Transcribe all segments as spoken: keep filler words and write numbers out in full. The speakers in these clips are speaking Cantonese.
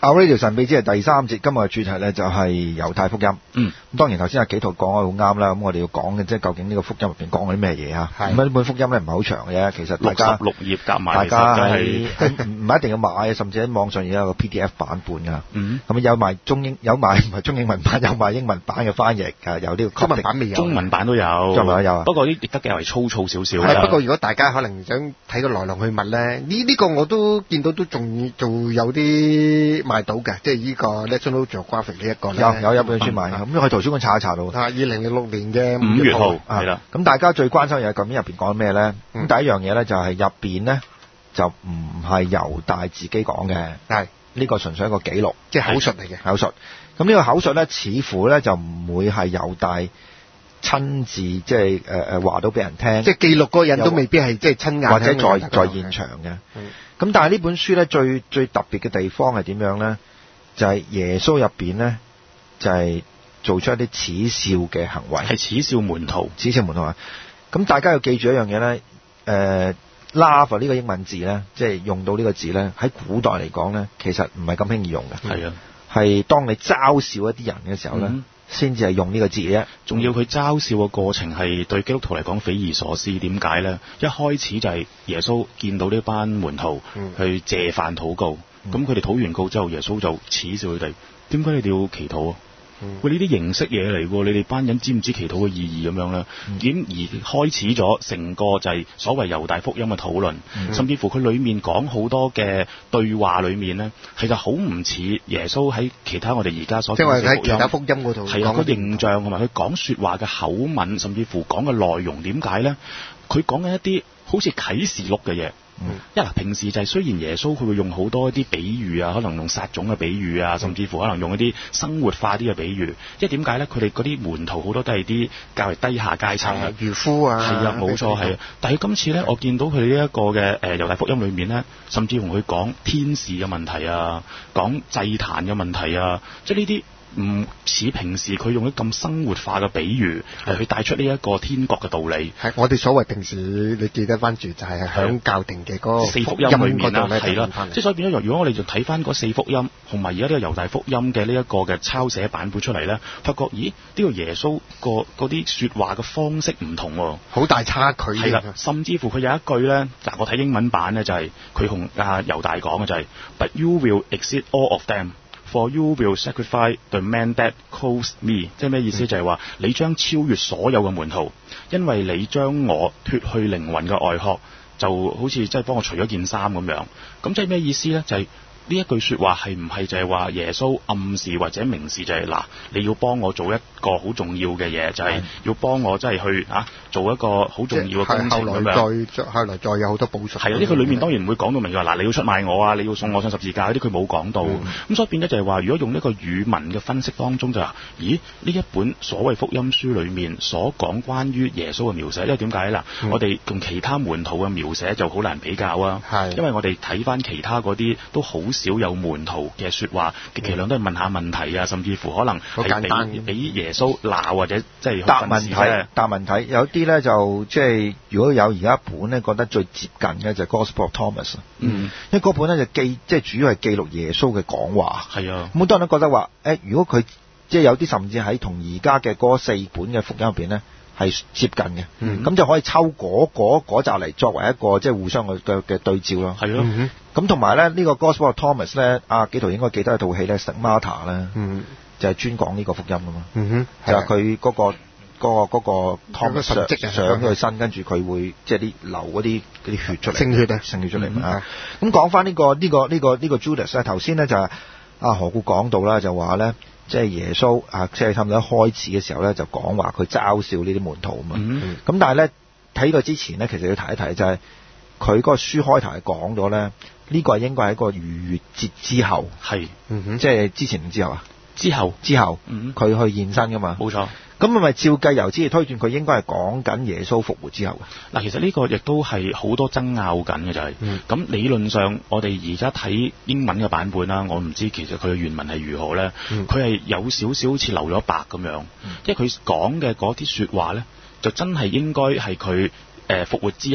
Our Radio 神秘之夜第三節，今日嘅主題咧就係猶太福音。 嗯， 咁當然頭先阿紀陶講得好啱啦。咁我哋要講嘅即係究竟呢個福音入邊講緊啲咩嘢啊？咁呢本福音咧唔係好長嘅，其實大家六十六頁夾埋， 大家係唔係一定要買，甚至喺網上而家有個 P D F 版本㗎。 嗯， 咁有埋中英，有埋唔係中英文版，有埋英文版嘅翻譯㗎，有呢個中文版未有， 中文版都有， 中文版有啊。 不過啲譯得較為粗糙少少啦。不過如果大家可能想睇個來龍去脈咧，呢呢個我都見到都仲仲有啲賣到嘅，即係呢個 National Geographic 呢一個有有有本書賣嘅，咁去圖書館查一查到。 啊，二零零六年嘅五月號係啦。 咁大家最關心嘅係究竟入邊講咩咧？咁第一樣嘢咧就係入邊咧就唔係猶大自己講嘅， 係呢個純粹一個記錄， 即係口述嚟嘅口述。咁呢個口述咧，似乎咧就唔會係猶大親自即係誒誒話到俾人聽， 即係記錄嗰個人都未必係即係親眼或者在在現場嘅。咁、嗯、但係呢本書咧最最特別嘅地方係點樣咧？就係、是、耶穌入邊咧就係、是、做出一啲恥笑嘅行為， 係恥笑門徒， 恥笑門徒啊！咁大家要記住一樣嘢咧，誒、呃、laugh 呢個英文字咧，即係用到呢個字咧，喺古代嚟講咧，其實唔係咁輕易用嘅。 係啊， 係當你嘲笑一啲人嘅時候咧，先至係用呢個字嘅。 仲要佢嘲笑嘅過程係對基督徒嚟講匪夷所思。點解咧？一開始就係耶穌見到呢班門徒去謝飯禱告，咁佢哋禱完告之後，耶穌就恥笑佢哋。點解你哋要祈禱啊？嗯、喂，呢啲形式嘢嚟喎，你哋班人知唔知祈禱嘅意義咁樣咧？點、嗯、而開始咗成個就係所謂猶大福音嘅討論，嗯、甚至乎佢裡面講好多嘅對話裡面咧，其實好唔似耶穌喺其他我哋而家所即係喺其他福音嗰度係啊，個形象同埋佢講説話嘅口吻，甚至乎講嘅內容，點解咧？佢講緊一啲好似啟示錄嘅嘢。嗯，一嗱，平時就係雖然耶穌佢會用好多一啲比喻啊，可能用撒種嘅比喻啊，甚至乎可能用一啲生活化啲嘅比喻。即係點解咧？佢哋嗰啲門徒好多都係啲較為低下階層嘅漁夫啊， 係啊，冇錯係啊。但係今次咧，我見到佢呢一個嘅誒猶大福音裏面咧，甚至同佢講天使嘅問題啊，講祭壇嘅問題啊，即係呢啲。唔似平時佢用啲咁生活化嘅比喻嚟去帶出呢一個天國嘅道理。 係我哋所謂平時你記得翻住就係響教定嘅嗰個四福音裏面啦，係啦，即係所以變咗。如果我哋就睇翻嗰四福音同埋而家呢個猶大福音嘅呢一個嘅抄寫版本出嚟咧，發覺咦呢、呢個耶穌個嗰啲説話嘅方式唔同喎， 好大差距。 係啦，甚至乎佢有一句咧，嗱我睇英文版咧就係佢同阿猶大講嘅就係、是、But you will exceed all of them。For you will sacrifice the man that calls me， 即係咩意思？嗯、就係話你將超越所有嘅門徒，因為你將我脫去靈魂嘅外殼，就好似即係幫我除咗件衫咁樣。咁即係咩意思咧？就係、是。呢一句説話係唔係就係話耶穌暗示或者明示就係、是、嗱，你要幫我做一個好重要嘅嘢，就係、是、要幫我即係去啊做一個好重要嘅工程咁樣。 後來再後來再有好多補述。 係啊，呢個裡面當然唔會講到明話嗱，你要出賣我啊，你要送我上十字架嗰啲，佢冇講到。咁、嗯、所以變咗就係話，如果用呢個語文嘅分析當中就話，咦？呢一本所謂福音書裡面所講關於耶穌嘅描寫，因為點解咧？嗱、嗯，我哋同其他門徒嘅描寫就好難比較啊。係，因為我哋睇翻其他嗰啲都好少有門徒嘅説話，極其量都係問下問題啊，甚至乎可能係俾俾耶穌鬧或者即係答問題。答問題有啲咧就即係如果有而家一本咧，覺得最接近嘅就係 Gospel of Thomas。嗯，因為嗰本咧就記即係主要係記錄耶穌嘅講話。係啊，咁好多人都覺得話誒，如果佢即係有啲甚至喺同而家嘅嗰四本嘅福音入邊咧係接近嘅，咁、嗯、就可以抽嗰嗰嗰集嚟作為一個即係互相嘅嘅嘅對照咯。係咯、啊，咁同埋咧呢個 Gospel of Thomas 咧，阿紀陶應該記得一套戲咧，Stigmata 咧，就係專講呢個福音噶嘛。嗯哼，就係佢嗰個嗰、嗰個嗰、嗰個 Thomas 上上咗佢身，跟住佢會即係啲流嗰啲嗰啲血出嚟，聖血啊，聖血出嚟、嗯、啊。咁講翻呢個呢、呢個呢、呢個呢、呢個 Judas 咧，頭先咧就係阿何故講到啦，就話咧。即係耶穌啊，即係差唔多一開始嘅時候咧，就講話佢嘲笑呢啲門徒啊嘛。咁、嗯、但係咧睇到之前咧，其實要提一提就係佢嗰個書開頭係講咗咧，呢、呢個係應該係一個逾越節之後，係、嗯，即係之前定之後啊？之後，之後，佢、嗯、去現身噶嘛？冇錯。咁係咪照計由此而推斷佢應該係講緊耶穌復活之後嘅？嗱，其實呢個亦都係好多爭拗緊嘅就係、是，咁、嗯、理論上我哋而家睇英文嘅版本啦，我唔知其實佢嘅原文係如何咧，佢、嗯、係有少少好似留咗白咁樣，嗯、因為佢講嘅嗰啲説話咧，就真係應該係佢誒復活之後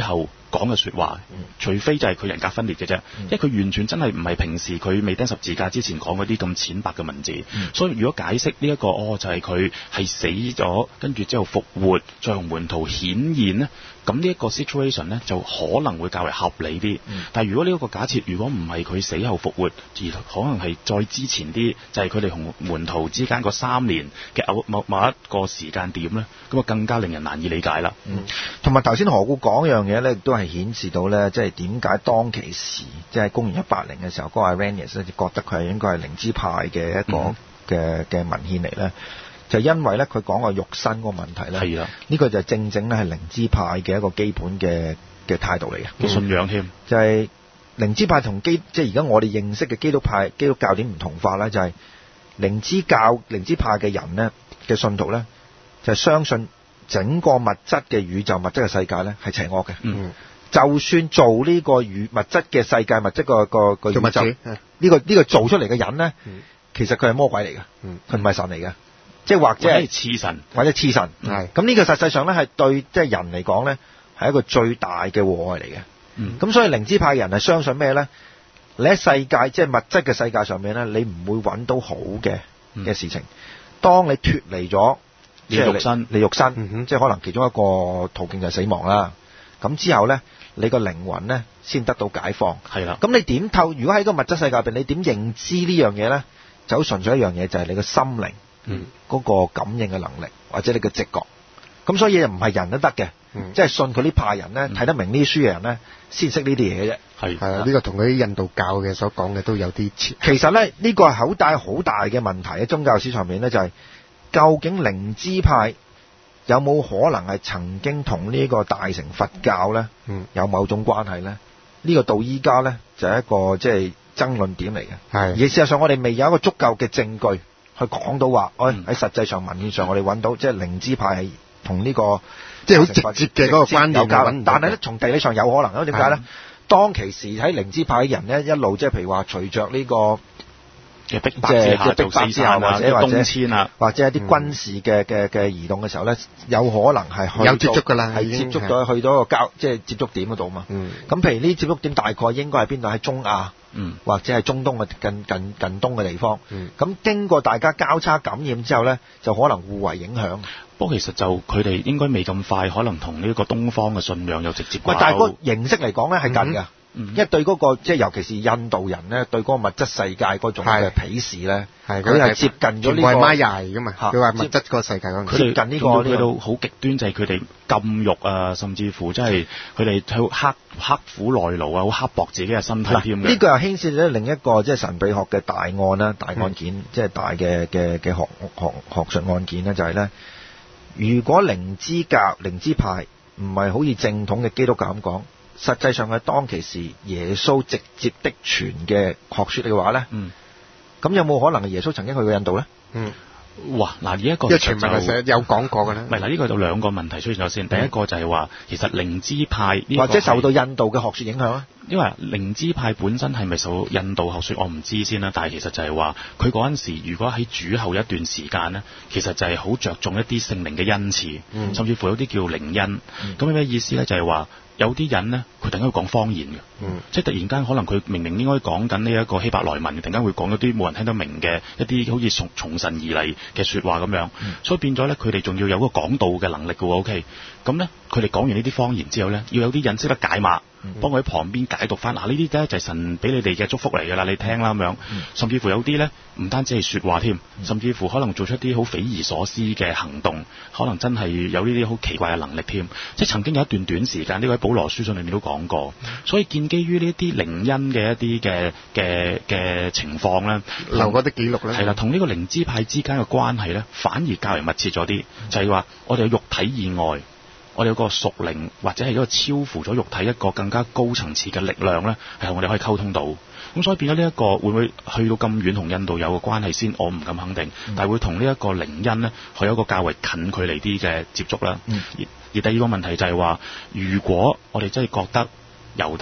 講嘅説話，嗯、除非就係佢人格分裂嘅啫，嗯、因為佢完全真係唔係平時佢未釘十字架之前講嗰啲咁淺白嘅文字，嗯、所以如果解釋呢、這、一個哦就係佢係死咗，跟住之後復活，再同門徒顯現咧，咁呢一個 situation 咧就可能會較為合理啲。嗯、但係如果呢一個假設，如果唔係佢死後復活，而可能係再之前啲，就係佢哋同門徒之間嗰三年嘅某某某一個時間點咧，咁啊更加令人難以理解啦。 嗯，同埋頭先何故講樣嘢咧，都係顯示到咧，即係點解當其時，即係公元一八零嘅時候，嗰個 Irenaeus 咧就覺得佢係應該係靈知派嘅一個嘅嘅、嗯、文獻嚟咧，就因為咧佢講個肉身嗰個問題咧，係啦，呢個就正正咧係靈知派嘅一個基本嘅嘅態度嚟嘅， 嘅信仰添， 就係、是、靈知派同基即係而家我哋認識嘅基督派基督教點唔同法咧，就係、是、靈知教靈知派嘅人咧嘅信徒咧，就係、是、相信整個物質嘅宇宙物質嘅世界咧係邪惡嘅。嗯，就算做呢個宇物質嘅世界物質個個個宇宙呢、呢個呢、呢個做出嚟嘅人咧，嗯、其實佢係魔鬼嚟嘅，佢唔係神嚟嘅，即係或者係次神或者次神。係咁呢個實際上咧係對即係人嚟講咧係一個最大嘅禍害嚟嘅。嗯，咁所以靈知派人係相信咩咧？你喺世界即係物質嘅世界上面咧，你唔會揾到好嘅嘅事情。當你脫離咗你肉身， 你肉身，嗯、即係可能其中一個途徑就係死亡啦。咁之後咧，你個靈魂咧先得到解放。係啦。咁你點透？如果喺個物質世界入邊，你點認知呢樣嘢咧？就好純粹一樣嘢，就係、是、你個心靈，嗯，嗰個感應嘅能力，或者你嘅直覺。咁所以又唔係人都得嘅，嗯、即係信佢呢派人咧，睇、嗯、得明呢啲書嘅人咧，先識呢啲嘢啫。係係啊，呢、這個同佢啲印度教嘅所講嘅都有啲似。 其實咧，呢、這個係好大好大嘅問題喺宗教史上面咧，就係、是、究竟靈知派有冇可能係曾經同呢個大乘佛教咧，嗯、有某種關係咧？呢、這個到依家咧就係、是、一個即係爭論點嚟嘅。係而事實上，我哋未有一個足夠嘅證據去講到話，誒、嗯、喺實際上文獻上我哋揾到即係靈知派係同呢個即係好直接嘅嗰個關聯有交， 但係咧從地理上有可能咯。點解咧？當其時喺靈知派嘅人咧，一路即係譬如話隨着呢個嘅逼迫之下， 逼迫之下或者或者遷啊， 或者一啲軍事嘅嘅嘅移動嘅時候咧，有可能係去有接觸㗎啦， 係接觸到去到個交即係接觸點嗰度嘛。嗯，咁譬如呢接觸點大概應該係邊度？喺中亞，嗯，或者係中東嘅近近近東嘅地方。嗯，咁經過大家交叉感染之後咧，就可能互為影響。 不過其實就佢哋應該未咁快，可能同呢個東方嘅信仰有直接關係。 喂，但係個形式嚟講咧係近㗎。嗯嗯、因為對嗰、那個即係尤其是印度人咧，對嗰個物質世界嗰種嘅鄙視咧，佢係接近咗呢、這個。 係 Maya 㗎嘛？佢話物質嗰個世界嗰個。接近呢、這個去到好極端，就係佢哋禁欲啊，甚至乎即係佢哋去刻刻苦耐勞啊，好刻薄自己嘅身體添嘅。 呢、這個又牽涉咗另一個即係神秘學嘅大案啦，大案件，嗯、即係大嘅嘅嘅學學學術案件咧，就係、是、咧，如果靈知教、靈知派唔係好似正統嘅基督教咁講。實際上係當其時耶穌直接的傳嘅學説嘅話咧，嗯，咁有冇可能係耶穌曾經去過印度咧？嗯， 哇！嗱，呢一個因為傳聞係有講過嘅咧。 唔係嗱，呢個就兩個問題出現咗先。第一個就係話，其實靈知派或者受到印度嘅學説影響啊。 因為靈知派本身係咪受印度學説，我唔知先啦。但係其實就係話，佢嗰陣時如果喺主後一段時間咧，其實就係好着重一啲聖靈嘅恩賜，嗯、甚至乎有啲叫靈恩。咁有咩意思咧？就係話。有啲人咧，佢突然間會講方言嘅，嗯、即係突然間可能佢明明應該講緊呢一個希伯來文，突然間會講一啲冇人聽得明嘅一啲好似從從神而嚟嘅説話咁樣，嗯、所以變咗咧，佢哋仲要有個講道嘅能力嘅喎。OK，咁咧佢哋講完呢啲方言之後咧，要有啲人識得解碼，嗯、幫佢喺旁邊解讀翻。嗱、啊，呢啲咧就係神俾你哋嘅祝福嚟㗎啦，你聽啦咁樣。嗯、甚至乎有啲咧唔單止係説話添，嗯、甚至乎可能做出啲好匪夷所思嘅行動，可能真係有呢啲好奇怪嘅能力添。即係曾經有一段短時間，呢位保羅書信裏面都講過，所以建基於呢啲靈恩嘅一啲嘅嘅嘅情況咧， 留嗰啲記錄咧， 係啦，同呢個靈知派之間嘅關係咧，反而較為密切咗啲，嗯、就係話我哋嘅肉體以外，我哋有個屬靈或者係一個超乎咗肉體一個更加高層次嘅力量咧，係我哋可以溝通到。咁所以變咗呢一個會唔會去到咁遠同印度有個關係先？我唔敢肯定，嗯、但係會同呢一個靈恩咧，佢有一個較為近距離啲嘅接觸啦。嗯、而而第二個問題就係話，如果我哋真係覺得猶大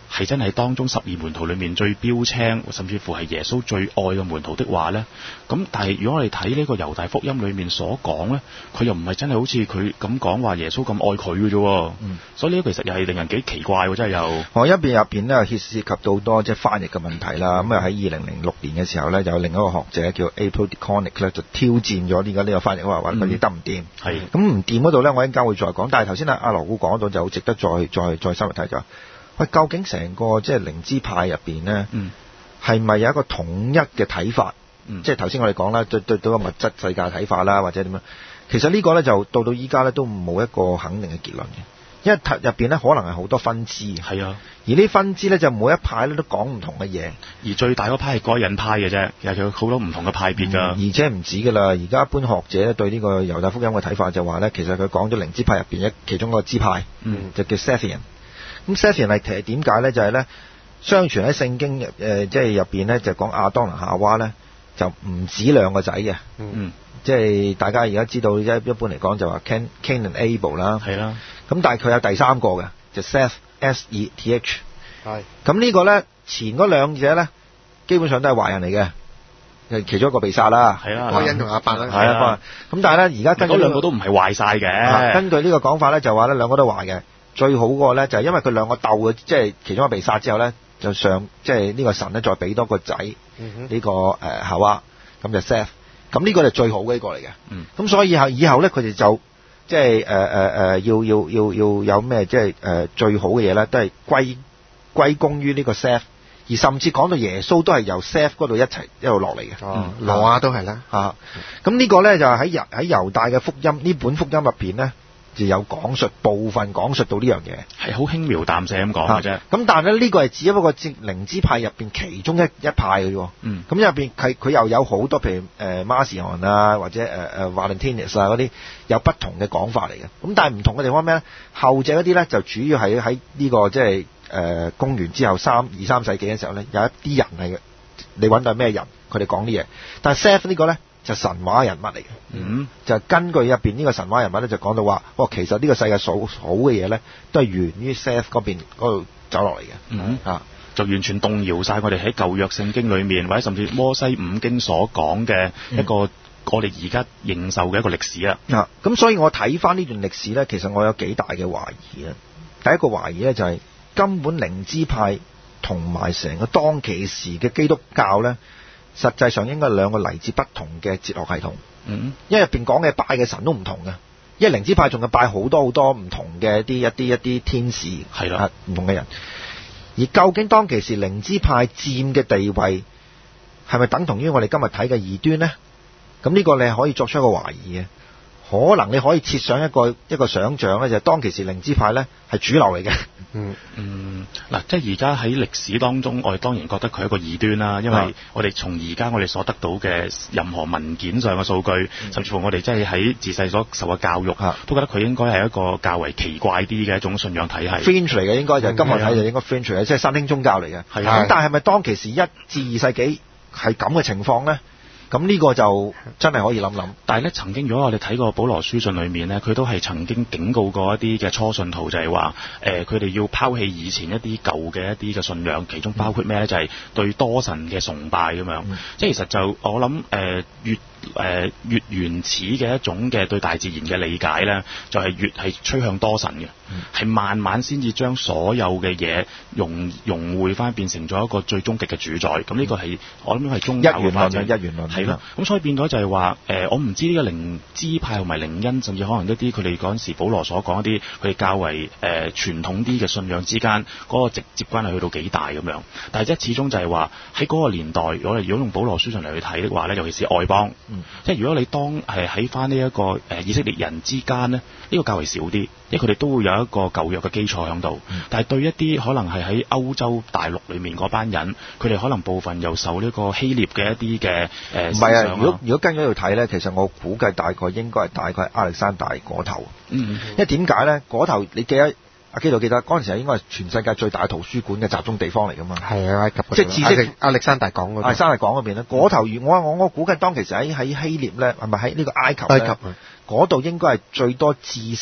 係真係當中十二門徒裏面最標青，甚至乎係耶穌最愛嘅門徒的話咧，咁但係如果我哋睇呢個猶大福音裏面所講咧，佢又唔係真係好似佢咁講話耶穌咁愛佢嘅啫。嗯，所以呢個其實又係令人幾奇怪喎，真係有。 我一邊入邊咧涉涉及到好多即係翻譯嘅問題啦。咁啊喺二零零六年嘅時候咧，就有另一個學者叫 April DeConnick 咧，就挑戰咗呢個呢個翻譯，話話嗰啲得唔掂。係。咁唔掂嗰度咧，我一陣間會再講。但係頭先阿阿羅古講到就好值得再再再深入睇就。喂，究竟成個即係靈知派入邊咧，係咪、嗯、有一個統一嘅睇法？嗯、即係頭先我哋講啦，對對對個物質世界睇法啦，或者點樣？其實呢個咧就到到依家咧都冇一個肯定嘅結論嘅，因為入邊咧可能係好多分支。係啊，而呢分支咧就每一派咧都講唔同嘅嘢， 而最大嗰派係該隱派嘅啫，其實佢好多唔同嘅派別㗎、 嗯。而且唔止㗎啦，而家一般學者對呢個猶大福音嘅睇法就話咧，其實佢講咗靈知派入邊一其中一個支派，嗯、就叫 Sethian。咁 Sethian 係其實點解咧？就係、是、咧，相傳喺聖經入誒即係入邊咧，就講亞當同夏娃咧，就唔止兩個仔嘅。嗯，即係大家而家知道一一般嚟講就話 Cain Cain and Abel 啦。係啦。咁但係佢有第三個嘅，就 Seth S E T H。係。咁呢個咧，前嗰兩者咧，基本上都係壞人嚟嘅，其中一個被殺啦。係啊。該隱同亞伯啦。係啊。咁但係咧，而家根據、這個、 兩個都唔係壞晒嘅。 根據呢個講法咧，就話咧兩個都壞嘅。最好嗰個咧就係因為佢兩個鬥嘅，即係其中一個被殺之後咧，就上即係呢個神咧再俾多個仔呢、嗯這個誒夏娃，咁就 Seth， 咁呢個就最好嘅一個嚟嘅。咁、嗯、所以以後以後咧佢哋就即係誒誒誒要要要要有咩即係誒最好嘅嘢咧，都係歸歸功於呢個 Seth， 而甚至講到耶穌都係由 Seth 嗰度一齊一路落嚟嘅。哦，羅亞都係啦嚇。咁、嗯、呢個咧就係喺猶喺猶大嘅福音呢本福音入邊咧。就有講述部分講述到呢樣嘢，係好輕描淡寫咁講嘅啫。咁但係咧呢個係只不過靈知派入邊其中一一派嘅啫。嗯，咁入邊係佢又有好多譬如誒 Marcion 啊或者誒誒、呃、Valentinus 啊嗰啲有不同嘅講法嚟嘅。咁但係唔同嘅地方咩咧？後者嗰啲咧就主要係喺呢個即係誒公元之後三二三世紀嘅時候咧，有一啲人係你揾到係咩人，佢哋講啲嘢。但係 Seth 呢個咧。就神話人物嚟嘅，嗯，就根據入邊呢個神話人物咧，就講到話，哦，其實呢個世界所好嘅嘢咧，都係源於 Seth 嗰邊嗰度走落嚟嘅，嗯啊，就完全動搖晒我哋喺舊約聖經裏面，或者甚至摩西五經所講嘅一個、嗯、我哋而家認受嘅一個歷史啦。啊，咁所以我睇翻呢段歷史咧，其實我有幾大嘅懷疑啊。第一個懷疑咧就係、是、根本靈知派同埋成個當其時嘅基督教咧。實際上應該係兩個嚟自不同嘅哲學系統，嗯，因為入邊講嘅拜嘅神都唔同嘅，因為靈知派仲係拜好多好多唔同嘅一啲一啲一啲天使，係啦，唔同嘅人。而究竟當其時靈知派佔嘅地位係咪等同於我哋今日睇嘅異端呢？咁呢個你係可以作出一個懷疑嘅，可能你可以設想一個一個想像咧，就係當其時靈知派咧係主流嚟嘅。嗯嗯，嗱，即係而家喺歷史當中，我哋當然覺得佢係一個異端啦，因為我哋從而家我哋所得到嘅任何文件上嘅數據，嗯、甚至乎我哋即係喺自細所受嘅教育，嗯、都覺得佢應該係一個較為奇怪啲嘅一種信仰體系。Fringe 嚟嘅應該就係、嗯、今日睇就應該 Fringe 嚟嘅，即係新興宗教嚟嘅。係啊，咁但係咪當其時一至二世紀係咁嘅情況咧？咁呢個就真係可以諗諗，但係咧曾經如果我哋睇過保羅書信裏面咧，佢都係曾經警告過一啲嘅初信徒，就係話誒佢哋要拋棄以前一啲舊嘅一啲嘅信仰，其中包括咩咧？就係、是、對多神嘅崇拜咁樣。嗯、即係其實就我諗誒、呃、越誒、呃、越原始嘅一種嘅對大自然嘅理解咧，就係、是、越係趨向多神嘅，係、嗯、慢慢先至將所有嘅嘢融融匯翻變成咗一個最終極嘅主宰。咁呢個係我諗係宗教嘅發展，一元論。係啦，咁所以變咗就係話，誒、呃，我唔知呢個靈知派同埋靈恩，甚至可能一啲佢哋嗰陣時保羅所講一啲佢哋較為誒、呃、傳統啲嘅信仰之間嗰、那個直接關係去到幾大咁樣。但係即係始終就係話喺嗰個年代，我哋如果用保羅書信嚟去睇的話咧，尤其是外邦，嗯、即係如果你當係喺翻呢一個誒、呃、以色列人之間咧，呢、這個較為少啲，因為佢哋都會有一個舊約嘅基礎喺度。嗯、但係對一啲可能係喺歐洲大陸裡面嗰班人，佢哋可能部分又受呢個希臘嘅一啲嘅誒。唔係啊！如果如果跟咗度睇咧，其實我估計大概應該係大概係亞歷山大嗰頭。嗯，因為點解咧？嗰頭你記得阿基道記得嗰陣時係應該係全世界最大嘅圖書館嘅集中地方嚟㗎嘛？係啊，埃及即係知識亞歷山大港嗰邊。亞歷山大港嗰邊咧，嗰頭我我我估計當其時喺喺希臘咧，係咪喺呢個埃及咧？埃及嗰度應該係最多知識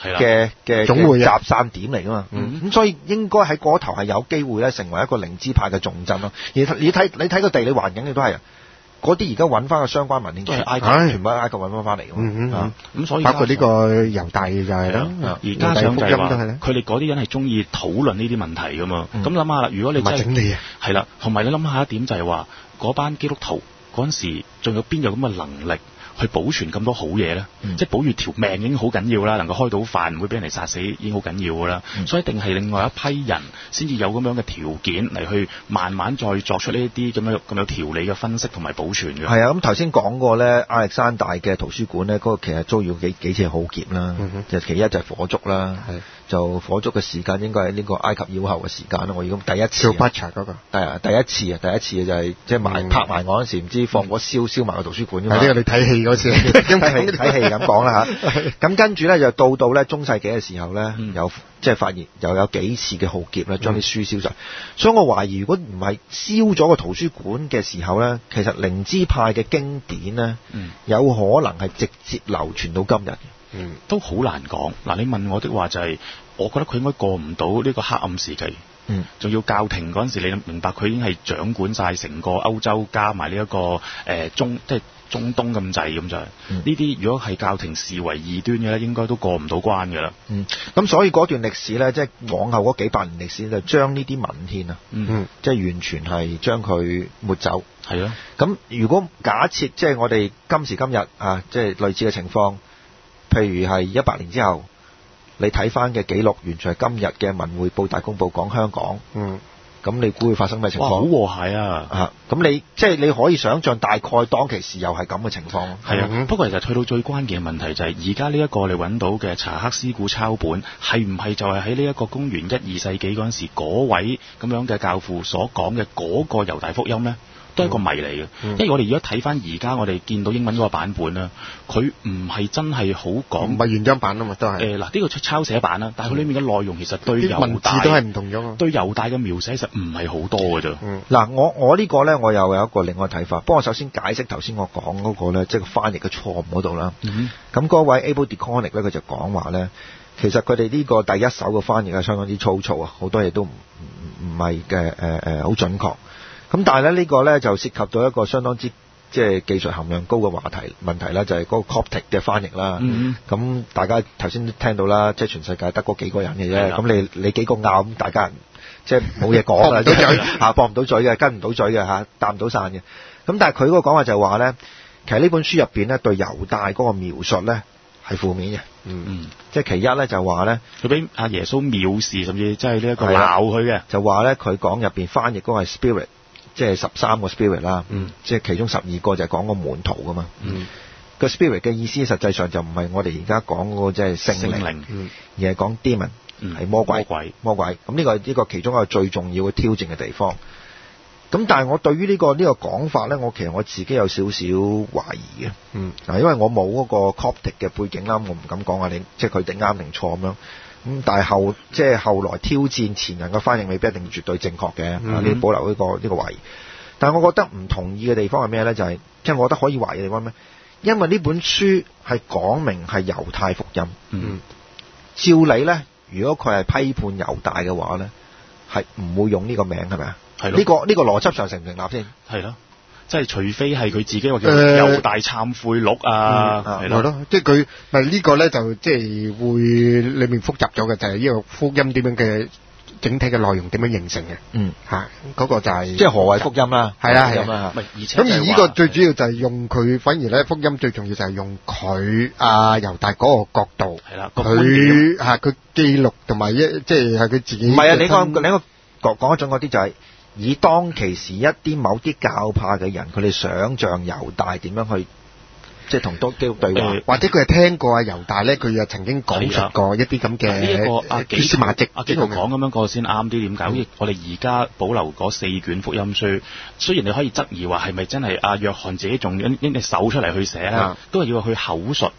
嘅嘅嘅集散點嚟噶嘛。咁、嗯、所以應該喺嗰頭係有機會咧，成為一個靈知派嘅重鎮咯。而你睇你睇個地理環境，你都係啊。嗰啲而家揾翻個相關文獻，都係埃及，全部喺埃及揾翻翻嚟嘅。 嗯嗯咁所以包括呢個猶大就係啦， 而加上就係話，佢哋嗰啲人係中意討論呢啲問題噶嘛。咁諗下啦，如果你真係整理啊， 係啦，同埋你諗下一點就係話，嗰班基督徒嗰陣時仲有邊有咁嘅能力去保存咁多好嘢咧？嗯、即係保住條命已經好緊要啦，能夠開到飯，唔會俾人哋殺死已經好緊要噶啦。嗯、所以一定係另外一批人先至有咁樣嘅條件嚟去慢慢再作出呢一啲咁樣咁有條理嘅分析同埋保存嘅。 係啊，咁頭先講過咧，亞歷山大嘅圖書館咧，嗰、那個其實遭遇幾幾次浩劫啦。嗯、就其一就係火燭啦，就火燭嘅時間應該係呢個埃及妖后嘅時間啦。我已經第一次。 叫巴查嗰個。 係啊，第一次啊，第一次就係即係埋拍埋我嗰時，唔知放火燒燒埋個圖書館㗎嘛。 係呢個你睇戲嗰時， 睇戲睇戲咁講啦嚇。咁跟住咧就到到咧中世紀嘅時候咧，嗯、有即係發現又有幾次嘅浩劫咧，將啲書燒晒。嗯、所以我懷疑如果唔係燒咗個圖書館嘅時候咧，其實靈知派嘅經典咧，嗯、有可能係直接流傳到今日。 嗯，都好難講。嗱，你問我的話就係、是，我覺得佢應該過唔到呢個黑暗時期。嗯，仲要教廷嗰陣時，你明白佢已經係掌管晒成個歐洲，加埋呢一個誒、呃、中即係中東咁滯咁就係。呢啲、嗯、如果係教廷視為異端嘅咧，應該都過唔到關嘅啦。 嗯，咁所以嗰段歷史咧，即係往後嗰幾百年歷史就將呢啲文獻啊，嗯，即係完全係將佢抹走。 係啊。 咁如果假設即係我哋今時今日啊，即係類似嘅情況。譬如係一百年之後，你睇翻嘅記錄，完全係今日嘅《文匯報》大公報講香港。嗯，咁你估會發生咩情況？ 哇，好和諧啊！ 啊，咁你即係你可以想像，大概當其時又係咁嘅情況。 係啊，嗯、不過其實去到最關鍵嘅問題就係、是，而家呢一個你揾到嘅查克斯古抄本，係唔係就係喺呢一個公元一二世紀嗰陣時嗰位咁樣嘅教父所講嘅嗰個猶大福音呢？都係一個謎嚟嘅，嗯、因為我哋如果睇翻而家我哋見到英文嗰個版本啦，佢唔係真係好講， 唔係原裝版啊嘛，都係。誒嗱， 呢個抄寫版啦，但係佢裡面嘅內容其實對猶大文字都係唔同咗， 對猶大嘅描寫其實唔係好多嘅啫。嗱、 嗯，我我呢個咧，我又有一個另外睇法。不過我首先解釋頭先我講嗰個咧，即係翻譯嘅錯誤嗰度啦。咁嗰、嗯、位 Abel de Koning 咧，佢就講話咧，其實佢哋呢個第一手嘅翻譯係相當之粗糙啊，好多嘢都唔唔唔係嘅誒誒好準確。咁但係咧呢個咧就涉及到一個相當之即係技術含量高嘅話題問題啦，就係、是、嗰個 Coptic 嘅翻譯啦。咁、嗯、大家頭先都聽到啦，即係全世界得嗰幾個人嘅啫。咁、嗯、你你幾個拗咁，大家即係冇嘢講啦，嚇駁唔到嘴嘅，跟唔到嘴嘅嚇，答唔到散嘅。咁但係佢嗰個講話就係話咧，其實呢本書入邊咧對猶大嗰個描述咧係負面嘅。嗯嗯，即係其一咧就話咧， 佢俾阿耶穌藐視，甚至即係呢一個鬧佢嘅， 就話咧佢講入邊翻譯嗰個係 spirit。即係十三個 spirit 啦，嗯、即係其中十二個就係講個門徒噶嘛。嗯、個 spirit 嘅意思實際上就唔係我哋而家講嗰個即係聖靈，聖靈嗯、而係講 demon 係、嗯、魔鬼。魔鬼，魔鬼。咁呢個係呢個其中一個最重要嘅挑戰嘅地方。咁但係我對於呢、這個呢、這個講法咧，我其實我自己有少少懷疑嘅。嗱、嗯，因為我冇嗰個 Coptic 嘅背景啦，我唔敢講啊，你即係佢哋啱定錯咁樣。咁但係後即係後來挑戰前人嘅翻譯未必一定絕對正確嘅，你、嗯、保留呢、這個呢、這個懷疑。但係我覺得唔同意嘅地方係咩咧？就係即係我覺得可以懷疑嘅地方咩？因為呢本書係講明係猶太福音。嗯，照理咧，如果佢係批判猶大嘅話咧，係唔會用呢個名係咪啊？係咯。呢、這個呢、這個邏輯上成唔成立先？ 係咯。即係除非係佢自己或者猶大懺悔錄啊，係咯、 嗯，即係佢咪呢個咧就即係會裡面複雜咗嘅，就係、是、呢個福音點樣嘅整體嘅內容點樣形成嘅。嗯，嚇嗰、那個就係、是、 即係何謂福音啦？ 係啦係啦，咁而呢個最主要就係用佢，反而咧福音最重要就係用佢啊猶大嗰個角度，係啦，佢嚇佢記錄同埋一即係係佢自己。唔係啊，你個你個講講一種嗰啲就係、是。以當其時一啲某啲教派嘅人，佢哋想像猶大點樣去，即係同多基督對話，呃、或者佢係聽過啊猶大咧，佢又曾經講述過一啲咁嘅呢一個阿幾斯馬跡阿幾圖講咁樣個先啱啲。點解？好似我哋而家保留嗰四卷福音書，雖然你可以質疑話係咪真係阿約翰自己仲拎拎隻手出嚟去寫啦，嗯、都係要去口述。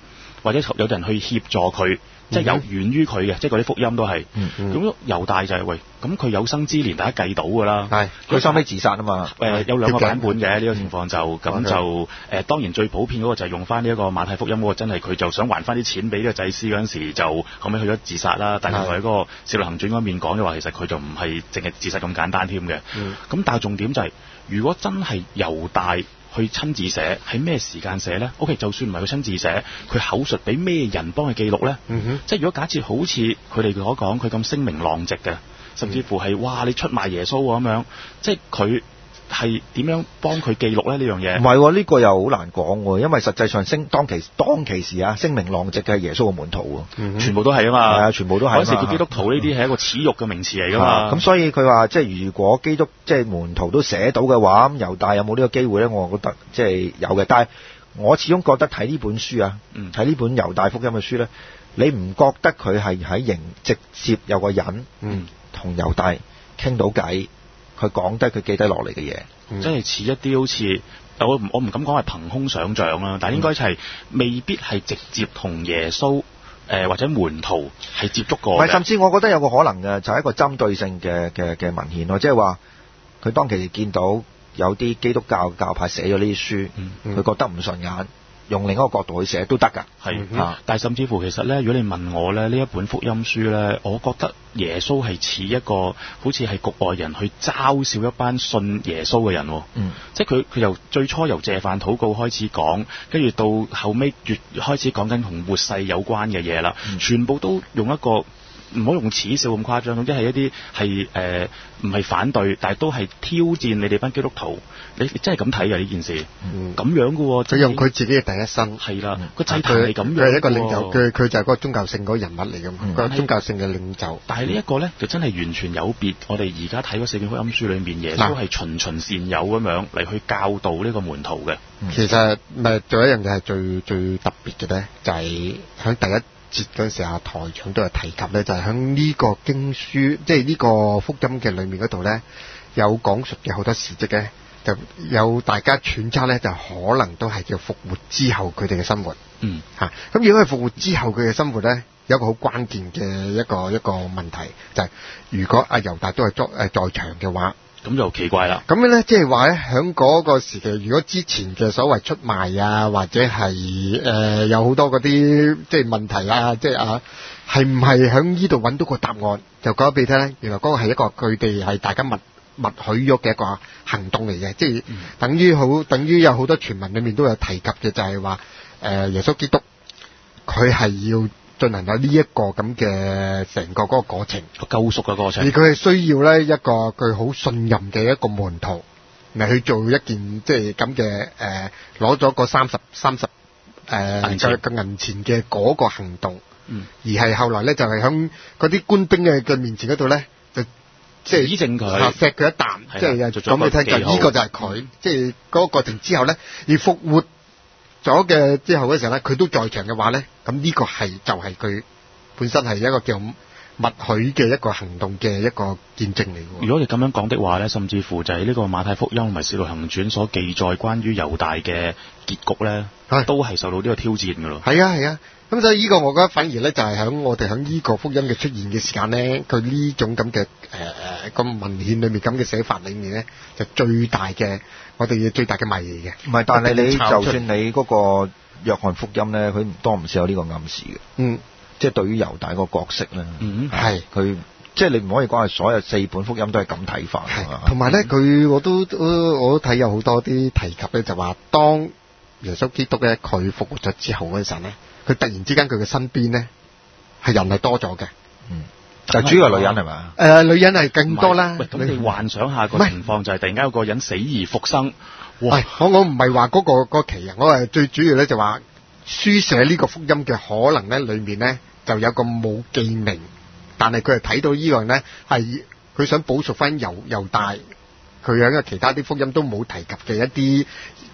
或者有人去協助佢。即係有源於佢嘅，即係嗰啲福音都係。咁、嗯嗯、猶大就係、是、喂，咁佢有生之年大家計到㗎啦。 係，佢收尾自殺啊嘛。 誒、呃、有兩個版本嘅呢、這個情況就咁、嗯、就誒、呃、當然最普遍嗰個就係用翻呢一個馬太福音嗰個，真係佢就想還翻啲錢俾呢個祭司嗰陣時，就後尾去咗自殺啦。但係喺嗰個《使徒行傳》嗰面講嘅話，其實佢就唔係淨係自殺咁簡單添嘅。咁、嗯、但係重點就係、是，如果真係猶大去親自寫，喺咩時間寫呢 ？OK， 就算唔係佢親自寫，佢口述俾咩人幫佢記錄呢？嗯、即係如果假設好似佢哋所講，佢咁聲名狼藉嘅，甚至乎係哇你出賣耶穌咁樣，即係佢係點樣幫佢記錄呢？呢樣嘢唔係喎，呢、呢個又好難講喎，因為實際上聲當其當其時啊，聲名狼藉嘅係耶穌嘅門徒喎、 嗯，全部都係啊嘛， 係啊，全部都係。 嗰陣時叫基督徒呢啲係一個恥辱嘅名詞嚟㗎嘛。 咁、啊、所以佢話即係如果基督即係門徒都寫到嘅話，咁猶大有冇呢個機會咧？我覺得即係有嘅。但係我始終覺得睇呢本書啊，睇、嗯、呢本猶大福音嘅書咧，你唔覺得佢係喺營直接有個人同猶大傾到偈？佢講低佢記低落嚟嘅嘢， 真係似一啲好似我唔我唔敢講係憑空想像啦，但係應該係未必係直接同耶穌誒、呃、或者門徒係接觸過嘅。 甚至我覺得有個可能嘅就係一個針對性嘅嘅嘅文獻咯，即係話佢當其時見到有啲基督教教派寫咗呢啲書，佢、嗯、覺得唔順眼。用另一個角度去寫都得㗎， 係、嗯，但係甚至乎其實咧，如果你問我咧，呢一本福音書咧，我覺得耶穌係似一個好似係局外人去嘲笑一班信耶穌嘅人，嗯，即係佢佢由最初由謝飯禱告開始講，跟住到後尾越開始講緊同末世有關嘅嘢啦，全部都用一個。唔好用恥笑咁誇張，總之係一啲係誒唔係反對，但係都係挑戰你哋班基督徒。你你真係咁睇㗎呢件事？咁、嗯、樣嘅喎， 佢用佢自己嘅第一身。 係啦，個祭壇係咁樣。佢係一個領袖，佢佢就係嗰個宗教性嗰個人物嚟㗎嘛，個、嗯、宗教性嘅領袖。 但係呢一個咧，就真係完全有別。我哋而家睇嗰四卷福音書裏面，耶穌係循循善誘咁樣嚟去教導呢個門徒嘅、嗯。 其實咪仲有一樣嘢係最最特別嘅咧，就係、是、喺第一節嗰陣時啊，台長都有提及咧，就係喺呢個經書，即係呢個福音嘅裏面嗰度咧，有講述嘅好多事蹟嘅，就有大家揣測咧，就可能都係叫復活之後佢哋嘅生活。嗯，嚇、啊，咁如果係復活之後佢嘅生活咧，有一個好關鍵嘅一個一個問題，就係、是、如果阿猶大都係在誒在場嘅話。 咁就奇怪啦。 咁樣咧，即係話咧，喺嗰個時期，如果之前嘅所謂出賣啊，或者係誒、呃、有好多嗰啲即係問題啊，即係啊，係唔係喺呢度揾到個答案？就講俾你聽咧，原來嗰個係一個佢哋係大家默默許咗嘅一個行動嚟嘅，即係等於好，等於有好多傳聞裏面都有提及嘅，就係話誒耶穌基督佢係要進行咗呢一個咁嘅成個嗰個過程， 救贖嘅過程， 而佢係需要咧一個佢好信任嘅一個門徒嚟去做一件即係咁嘅誒，攞咗個三十三十誒嘅嘅銀錢嘅嗰個行動，嗯，而係後來咧就係響嗰啲官兵嘅嘅面前嗰度咧，就即係指證佢， 錫佢一啖，即係講俾你聽，就呢個就係佢，即係嗰個過程之後咧，而復活咗嘅之後嘅時候咧，佢都在場嘅話咧，咁呢個係就係佢本身係一個叫默許嘅一個行動嘅一個見證嚟嘅。 如果你咁樣講的話咧，甚至乎就係呢個馬太福音同埋使徒行傳所記載關於猶大嘅結局咧，都係受到呢個挑戰㗎咯。 係啊係啊，咁所以呢個我覺得反而咧就係喺我哋喺呢個福音嘅出現嘅時間咧，佢呢種咁嘅誒誒個文獻裏面咁嘅寫法裏面咧，就最大嘅我哋最大嘅謎嚟嘅。 唔係，但係你就算你嗰個約翰福音咧，佢唔多唔少有呢個暗示嘅。嗯。即係對於猶大個角色咧，嗯，係佢即係你唔可以講係所有四本福音都係咁睇法。係， 同埋咧，佢我都我都睇有好多啲提及咧，就話當耶穌基督咧佢復活咗之後嗰陣咧，佢突然之間佢嘅身邊咧係人係多咗嘅，嗯， 就主要係女人係嘛？ 誒、呃，女人係更多啦。 喂，咁你幻想下個情況就係突然間有個人死而復生。 喂，我我唔係話嗰個、嗰個期啊，我係最主要咧就話書寫呢個福音嘅可能咧裏面咧。就有個冇記名，但係佢係睇到呢個人咧，係佢想補贖翻猶猶大，佢喺個其他啲福音都冇提及嘅一啲，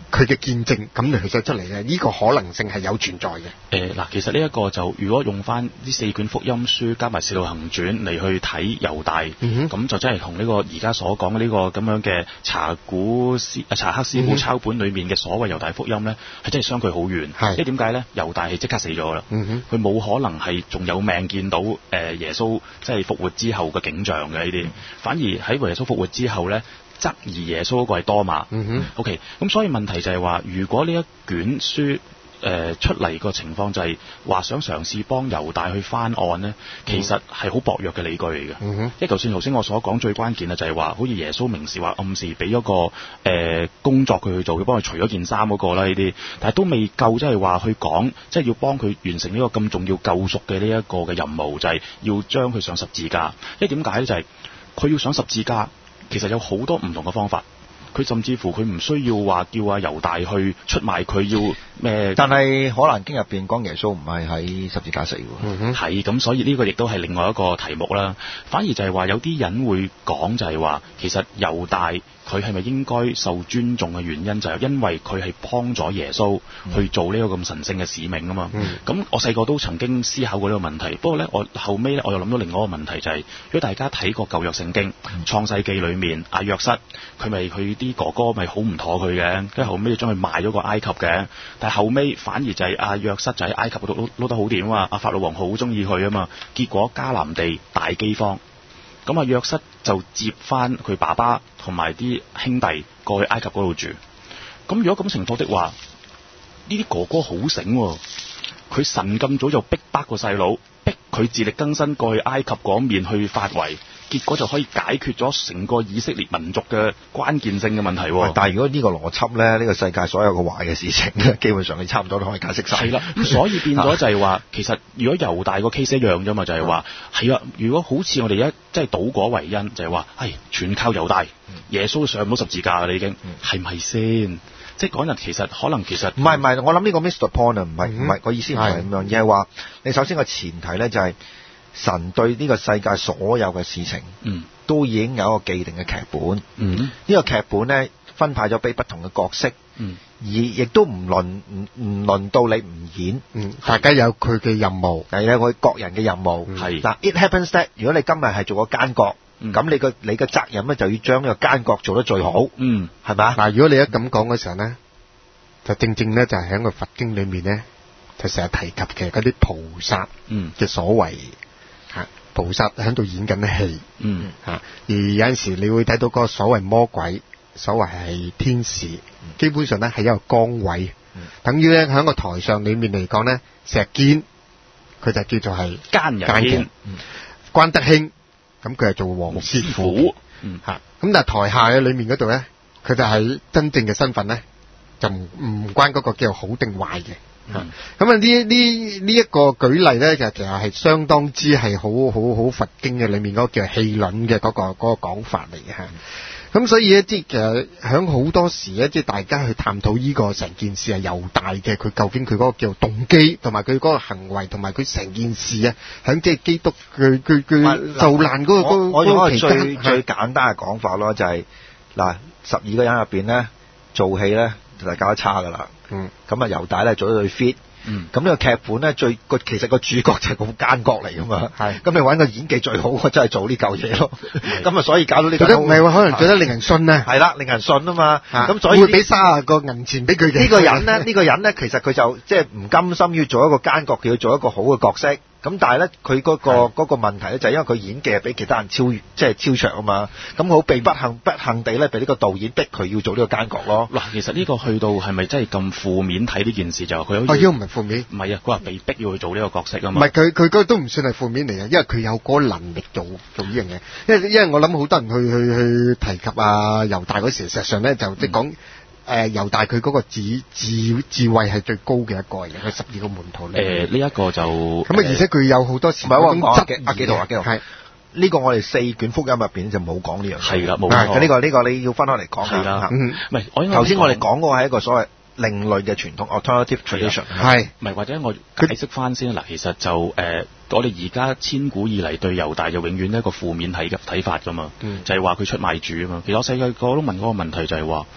佢嘅見證咁嚟寫出嚟嘅，呢、這個可能性係有存在嘅。 誒嗱、呃，其實呢一個就如果用翻呢四卷福音書加埋《使徒行傳》嚟去睇猶大，咁、嗯、就真係同呢個而家所講嘅呢個咁樣嘅查古師啊查克師傅抄本裏面嘅所謂猶大福音咧，係真係相距好遠。因為點解咧？猶大係即刻死咗啦，佢冇、嗯、可能係仲有命見到誒耶穌即係復活之後嘅景象嘅呢啲，嗯、反而喺耶穌復活之後咧。質疑耶穌嗰個係多馬、嗯、哼，OK， 咁所以問題就係話，如果呢一卷書誒、呃、出嚟個情況就係話想嘗試幫猶大去翻案呢，其實係好薄弱嘅理據嚟嘅。嗯、哼因為就算頭先我所講最關鍵嘅就係話，好似耶穌明示話暗示俾咗個誒、呃、工作佢去做，要幫佢除咗件衫嗰個啦呢啲，但係都未夠，即係話去講，即係要幫佢完成呢個咁重要救贖嘅呢一個嘅任務，就係、是、要將佢上十字架。因為點解呢？就係、是、佢要上十字架。其實有好多唔同嘅方法，佢甚至乎佢唔需要話叫阿猶大去出賣佢要咩？ 但係可能經入邊講耶穌唔係喺十字架死喎。 嗯哼，係咁，所以呢個亦都係另外一個題目啦。反而就係話有啲人會講就係話，其實猶大佢係咪應該受尊重嘅原因就係因為佢係幫咗耶穌去做呢個咁神聖嘅使命啊嘛。咁、嗯、我細個都曾經思考過呢個問題，不過呢，我後尾呢，我又諗到另外一個問題就係、是，如果大家睇過舊約聖經創世記裏面阿約瑟，佢咪佢啲哥哥咪好唔妥佢嘅，跟住後尾將佢賣咗個埃及嘅，但係後尾反而就係阿約瑟就喺埃及度撈撈得好掂啊嘛，阿法老王好中意佢啊嘛，結果迦南地大饑荒。咁啊，約瑟就接翻佢爸爸同埋啲兄弟過去埃及嗰度住。咁如果咁情況的話，呢啲哥哥好醒喎，佢神咁早就逼迫個細佬，逼佢自力更生過去埃及嗰面去發圍，結果就可以解決咗成個以色列民族嘅關鍵性嘅問題。 但係如果呢個邏輯咧，呢、呢個世界所有嘅壞嘅事情咧，基本上你差唔多都可以解釋晒。 係啦，所以變咗就係話，其實如果猶大個 case 一樣啫嘛，就係話係啊，如果好似我哋一即係倒果為因，就係話，係全靠猶大，耶穌上唔到十字架啦，已經係咪先？即係嗰日其實可能其實唔係唔係，我諗呢個 miss the point 啊，唔係唔係個意思唔係咁樣，而係話你首先個前提咧就係、是。神對呢個世界所有嘅事情，嗯，都已經有一個既定嘅劇本，嗯，呢個劇本咧分派咗俾不同嘅角色，嗯，而亦都唔輪唔唔輪到你唔演，嗯， 大家有佢嘅任務， 係有佢各人嘅任務，係嗱、嗯、，it happens that 如果你今日係做個奸角，咁、嗯、你個你嘅責任咧就要將呢個奸角做得最好，嗯，係咪？ 嗱，如果你一咁講嘅時候咧，就正正咧就係喺個佛經裏面咧，就成日提及嘅嗰啲菩薩嘅所謂。吓，菩薩喺度演緊戲，嗯吓，而有陣時你會睇到嗰個所謂魔鬼，所謂係天使，嗯、基本上咧係一個崗位，嗯、等於咧喺個台上裏面嚟講咧，石堅佢就叫做係奸人堅， 嗯、關德興咁佢係做黃師傅，嗯吓，咁但係台下嘅裏面嗰度咧，佢就係真正嘅身份咧，就唔唔關嗰個叫好定壞嘅。咁啊！呢呢呢一個舉例咧，就其實係相當之係好好好佛經嘅裏面嗰個叫戲論嘅嗰個嗰個講法嚟嘅嚇。咁所以咧，即係其實響好多時咧，即係大家去探討呢個成件事係猶大嘅，佢究竟佢嗰個叫動機，同埋佢嗰個行為，同埋佢成件事啊，響即係基督佢佢佢受難嗰個嗰個我用個最最簡單嘅講法咯，就係嗱，十二個人入邊咧做戲咧，大家都差噶啦。嗯，咁啊猶大咧做咗對 fit，嗯，咁呢個劇本咧最個其實個主角就係個奸角嚟噶嘛，係，咁你揾個演技最好嘅真係做呢嚿嘢咯，咁啊所以搞到呢個唔係喎，可能做得令人信啊， 係啦，令人信啊嘛，咁所以會俾卅個銀錢俾佢嘅呢個人咧，呢個人咧其實佢就即係唔甘心要做一個奸角，佢要做一個好嘅角色。咁但係咧，佢嗰、嗰個嗰、嗰個問題咧，就係因為佢演技係比其他人超越，即係超卓啊嘛。咁好被不幸不幸地咧，俾呢個導演逼佢要做呢個奸角咯。 嗱，其實呢個去到係咪真係咁負面睇呢件事就係佢好似？ 哦，要唔係負面？ 唔係啊，佢話被逼要去做呢個角色啊嘛。 唔係佢佢嗰個都唔算係負面嚟嘅，因為佢有嗰個能力做做呢樣嘢。因為因為我諗好多人去去去提及啊猶大嗰時，實際上咧就即係講。誒猶大佢嗰個智智智慧係最高嘅一個嚟嘅，佢十二個門徒裏面。 誒呢一個就咁啊，而且佢有好多時唔係我講嘅阿幾圖阿幾圖係呢個我哋四卷福音入邊就冇講呢樣。 係啦，冇錯。 咁呢個呢個你要分開嚟講係啦。嗯，唔係我頭先我哋講嗰個係一個所謂另類嘅傳統 alternative tradition 係， 唔係或者我解釋翻先嗱，其實就誒我哋而家千古以嚟對猶大就永遠一個負面睇嘅睇法㗎嘛，就係話佢出賣主啊嘛。其實我細個個都問嗰個問題就係話。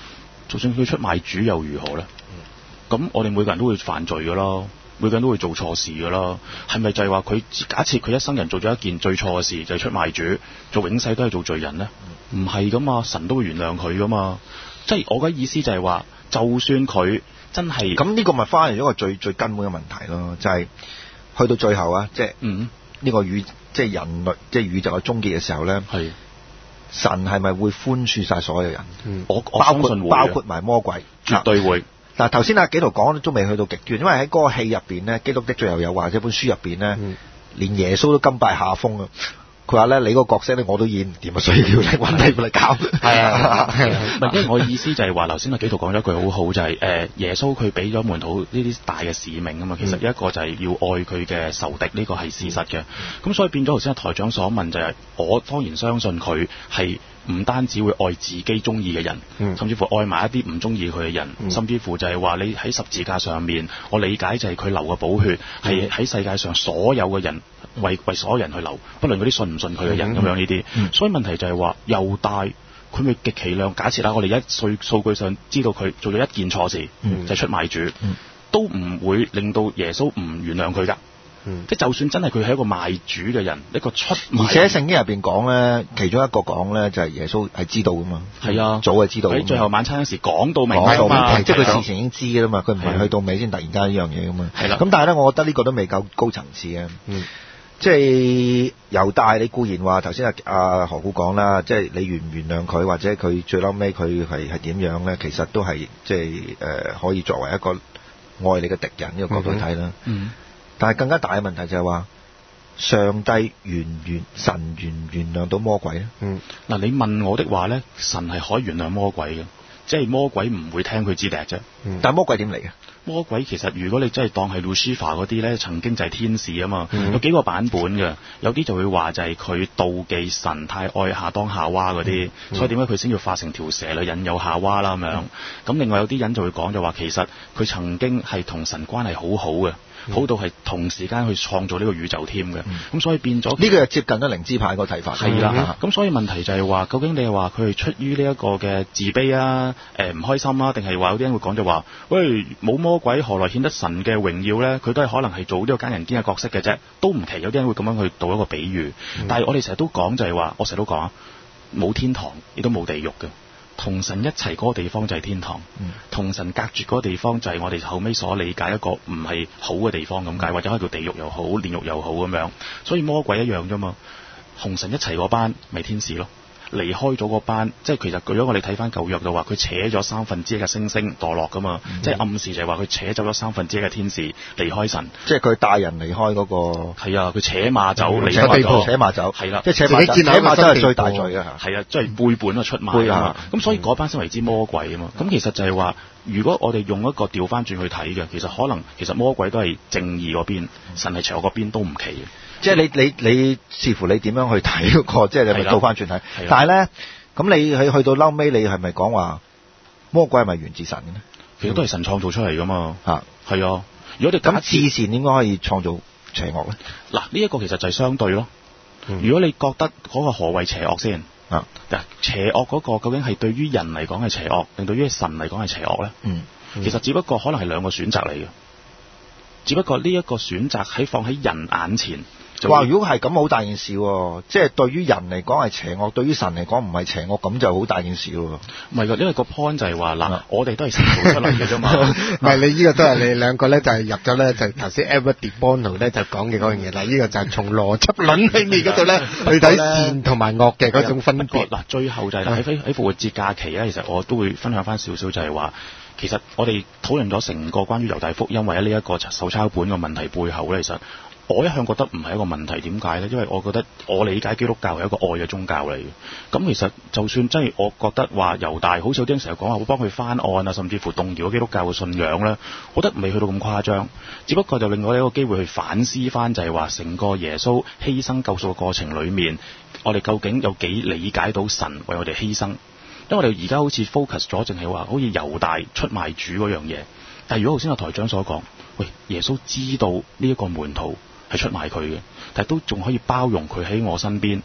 就算佢出賣主又如何咧？咁、嗯、我哋每個人都會犯罪噶啦，每個人都會做錯事噶啦。係咪就係話佢假設佢一生人做咗一件最錯嘅事，就係、是、出賣主，做永世都係做罪人咧？唔係噶嘛，神都會原諒佢噶嘛。即係我嘅意思就係話，就算佢真係咁呢個咪翻嚟咗個最最根本嘅問題咯，就係、是、去到最後啊，即係嗯呢個宇即係人類即係宇宙嘅終結嘅時候咧，係神係咪會寬恕晒所有人？嗯、我我包括包括埋魔鬼， 絕對會。 嗱頭先阿紀陶講都未去到極端，因為喺嗰個戲入邊咧，基督的最後有話，這本書入邊咧，嗯、連耶穌都甘拜下風啊！佢話咧，你個角色咧我都演唔掂啊，所以要你揾你嚟搞。係啊， 唔因為我意思就係話，頭先阿紀陶講咗一句好好，就係、是、誒、呃、耶穌佢俾咗門徒呢啲大嘅使命啊嘛。其實一個就係要愛佢嘅仇敵，呢、這個係事實嘅。咁、嗯、所以變咗頭先阿台長所問就係、是，我當然相信佢係唔單止會愛自己中意嘅人，嗯、甚至乎愛埋一啲唔中意佢嘅人，嗯、甚至乎就係話你喺十字架上面，我理解就係佢流嘅寶血係喺、嗯、世界上所有嘅人。為為所有人去留，不論嗰啲信唔信佢嘅人咁、嗯、樣呢啲，嗯、所以問題就係話猶大佢咪極其量假設啦，我哋一數數據上知道佢做咗一件錯事，嗯、就係出賣主，嗯、都唔會令到耶穌唔原諒佢噶。嗯、即係就算真係佢係一個賣主嘅人，一個出賣， 而且聖經入邊講咧，其中一個講咧就係耶穌係知道噶嘛，係啊，早係知道。 喺最後晚餐嗰時講到明講到明， 嘛， 即係佢事情已經知噶啦嘛，佢唔係去到尾先突然間呢樣嘢噶嘛。係啦，咁但係咧，我覺得呢個都未夠高層次嘅。嗯即係猶大，你固然話頭先阿阿何故講啦，即係你原唔原諒佢，或者佢最嬲尾佢係係點樣咧？其實都係即係誒、呃、可以作為一個愛你嘅敵人呢個角度去睇啦。嗯，但係更加大嘅問題就係話，上帝原唔原神原唔原諒到魔鬼咧？ 嗯，嗱你問我的話咧，神係可以原諒魔鬼嘅，即係魔鬼唔會聽佢支笛啫。 嗯、但係魔鬼點嚟嘅？ 魔鬼其實如果你真係當係 Lucifer 嗰啲咧，曾經就係天使啊嘛，嗯、有幾個版本嘅，有啲就會話就係佢妒忌神太愛夏當夏娃嗰啲，嗯、所以點解佢先要化成條蛇嚟引誘夏娃啦咁樣。咁、嗯、另外有啲人就會講就話，其實佢曾經係同神關係好好嘅。嗯、好到係同時間去創造呢個宇宙添嘅，咁、嗯、所以變咗呢個係接近咗靈知派個睇法。 係啦，咁所以問題就係話，究竟你係話佢係出於呢一個嘅自卑啊、誒、呃、唔開心啊，定係話有啲人會講就話，喂，冇魔鬼何來顯得神嘅榮耀咧？佢都係可能係做呢個奸人堅嘅角色嘅啫，都唔奇。有啲人會咁樣去做一個比喻，嗯、但係我哋成日都講就係話，我成日都講，冇天堂亦都冇地獄嘅。同神一齊嗰個地方就係天堂，嗯、同神隔絕嗰個地方就係我哋後尾所理解一個唔係好嘅地方咁解，嗯、或者可以叫地獄又好，煉獄又好咁樣。所以魔鬼一樣啫嘛，同神一齊嗰班咪天使咯。離開咗嗰班，即係其實如果我哋睇翻舊約就話佢扯咗三分之一嘅星星墮落噶嘛，嗯、即係暗示就係話佢扯走咗三分之一嘅天使離開神， 即係佢帶人離開嗰、嗰個係啊，佢扯馬走， 嗯、 離開咗扯馬走， 係啦， 即係扯馬走，扯馬走係最大罪啊， 係啊，即係背叛啊出賣啊，咁、嗯、所以嗰班先為之魔鬼啊嘛，咁、嗯、其實就係話，如果我哋用一個調翻轉去睇嘅，其實可能其實魔鬼都係正義嗰邊，神係邪惡嗰邊都唔奇嘅， 即係你你你視乎你點樣去睇嗰個，即係你咪倒翻轉睇，但係咧。咁你去去到嬲尾，你係咪講話魔鬼係咪源自神嘅咧？ 其實都係神創造出嚟噶嘛。嚇，係啊。 如果你咁至善應該可以創造邪惡咧？ 嗱，呢一個其實就係相對咯。嗯、如果你覺得嗰個何謂邪惡先？啊，嗱，邪惡嗰個究竟係對於人嚟講係邪惡，定對於神嚟講係邪惡咧？嗯，嗯其實只不過可能係兩個選擇嚟嘅。只不過呢一個選擇喺放喺人眼前。 哇！如果係咁，好大件事喎，即係對於人嚟講係邪惡，對於神嚟講唔係邪惡，咁就好大件事喎。 唔係㗎，因為個 point 就係話嗱，嗯、我哋都係神造出嚟嘅啫嘛。 唔係你呢個都係你兩個咧，就係入咗咧，就頭先 Albert de Bono 咧就講嘅嗰樣嘢啦。呢、呢個就係從邏輯論裏面嗰度咧去睇善同埋惡嘅嗰種分別。 嗱，最後就係喺喺復活節假期咧，其實我都會分享翻少少，就係話其實我哋討論咗成個關於猶大福音或者呢一個手抄本嘅問題背後咧，其實。我一向覺得唔係一個問題，點解呢？因為我覺得我理解基督教係一個愛嘅宗教嚟嘅。咁其實就算真係我覺得話猶大，好似有啲人成日講話會幫佢翻案啊，甚至乎動搖咗基督教嘅信仰呢，我覺得未去到咁誇張。只不過就令我有一個機會去反思翻，就係話成個耶穌犧牲救贖嘅過程裡面，我哋究竟有幾理解到神為我哋犧牲？因為我哋而家好似 focus 咗，淨係話好似猶大出賣主嗰樣嘢。但係如果頭先阿台長所講，喂，耶穌知道呢一個門徒係出賣佢嘅，但係都仲可以包容佢喺我身邊，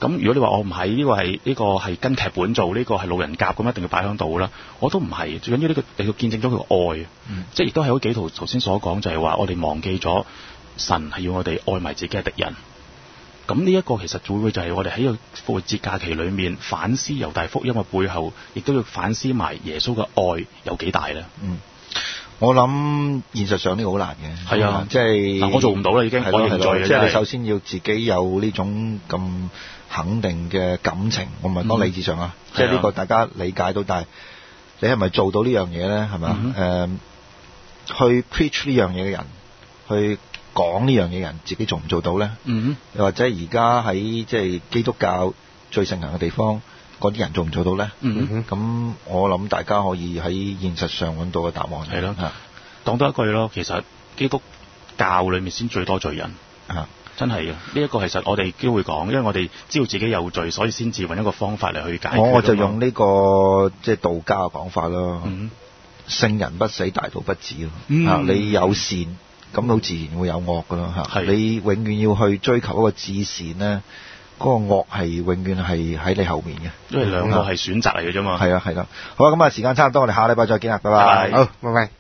咁如果你話我唔係呢個係呢、呢個係跟劇本做，呢、呢個係路人甲咁一定要擺喺度啦，我都唔係。最緊要呢、呢個你要見證咗佢個愛，嗯、即係亦都係好幾圖頭先所講，就係話我哋忘記咗神係要我哋愛埋自己嘅敵人。咁呢一個其實會唔會就係我哋喺個復活節假期裏面反思猶大福音嘅背後，亦都要反思埋耶穌嘅愛有幾大咧？ 嗯，我諗現實上呢個好難嘅。 係啊， 即係嗱，我做唔到啦，已經。 係咯係咯，即係你首先要自己有呢種咁肯定嘅感情，我唔係講理智上啊，即係呢個大家理解到，但係你係咪做到呢樣嘢咧？係咪啊？誒、嗯，去 preach 呢樣嘢嘅人，去講呢樣嘢人自己做唔做到咧？嗯，又或者而家喺即係基督教最盛行嘅地方，嗰啲人做唔做到咧？嗯，咁我諗大家可以喺現實上揾到個答案。 係咯，講多一句咯，其實基督教裏面先最多罪人。啊，真係嘅，呢、這、一個其實我哋都會講，因為我哋知道自己有罪，所以先至揾一個方法嚟去解決。 我我就用呢、這個即係、就是、道家嘅講法咯。嗯，聖人不死，大道不止咯。嗯、啊，你有善，咁好自然會有惡噶咯嚇。你永遠要去追求一個至善咧，嗰、那個惡係永遠係喺你後面嘅。 因為兩個係選擇嚟嘅啫嘛。 係啊係啦，好啊，咁啊時間差唔多，我哋下禮拜再見啦，拜拜。 好，拜拜。